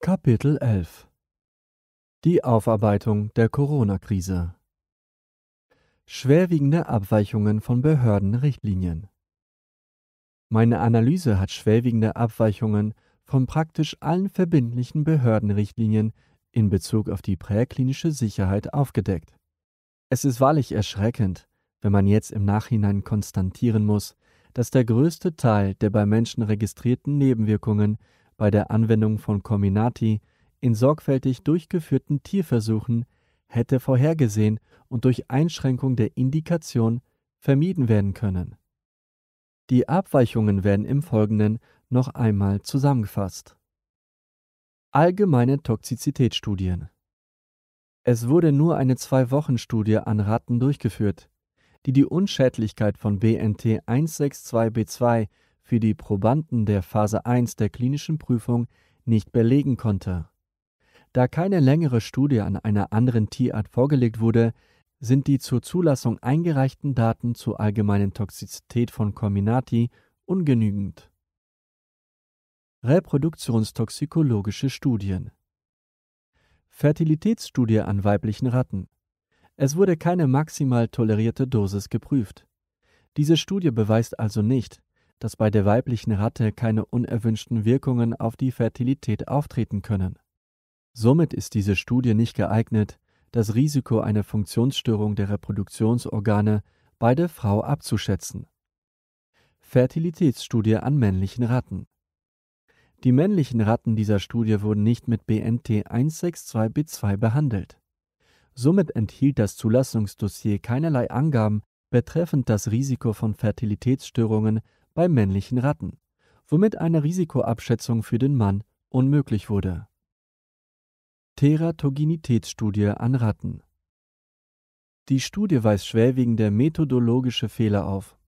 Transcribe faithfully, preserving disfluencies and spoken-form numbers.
Kapitel elf Die Aufarbeitung der Corona-Krise. Schwerwiegende Abweichungen von Behördenrichtlinien. Meine Analyse hat schwerwiegende Abweichungen von praktisch allen verbindlichen Behördenrichtlinien in Bezug auf die präklinische Sicherheit aufgedeckt. Es ist wahrlich erschreckend, wenn man jetzt im Nachhinein konstatieren muss, dass der größte Teil der bei Menschen registrierten Nebenwirkungen bei der Anwendung von Comirnaty in sorgfältig durchgeführten Tierversuchen hätte vorhergesehen und durch Einschränkung der Indikation vermieden werden können. Die Abweichungen werden im Folgenden noch einmal zusammengefasst. Allgemeine Toxizitätsstudien. Es wurde nur eine Zwei-Wochen-Studie an Ratten durchgeführt, die die Unschädlichkeit von B N T eins sechs zwei B zwei für die Probanden der Phase eins der klinischen Prüfung nicht belegen konnte. Da keine längere Studie an einer anderen Tierart vorgelegt wurde, sind die zur Zulassung eingereichten Daten zur allgemeinen Toxizität von Comirnaty ungenügend. Reproduktionstoxikologische Studien. Fertilitätsstudie an weiblichen Ratten. Es wurde keine maximal tolerierte Dosis geprüft. Diese Studie beweist also nicht, dass bei der weiblichen Ratte keine unerwünschten Wirkungen auf die Fertilität auftreten können. Somit ist diese Studie nicht geeignet, das Risiko einer Funktionsstörung der Reproduktionsorgane bei der Frau abzuschätzen. Fertilitätsstudie an männlichen Ratten. Die männlichen Ratten dieser Studie wurden nicht mit B N T eins sechs zwei B zwei behandelt. Somit enthielt das Zulassungsdossier keinerlei Angaben betreffend das Risiko von Fertilitätsstörungen bei männlichen Ratten, womit eine Risikoabschätzung für den Mann unmöglich wurde. Teratogenitätsstudie an Ratten. Die Studie weist schwerwiegende methodologische Fehler auf.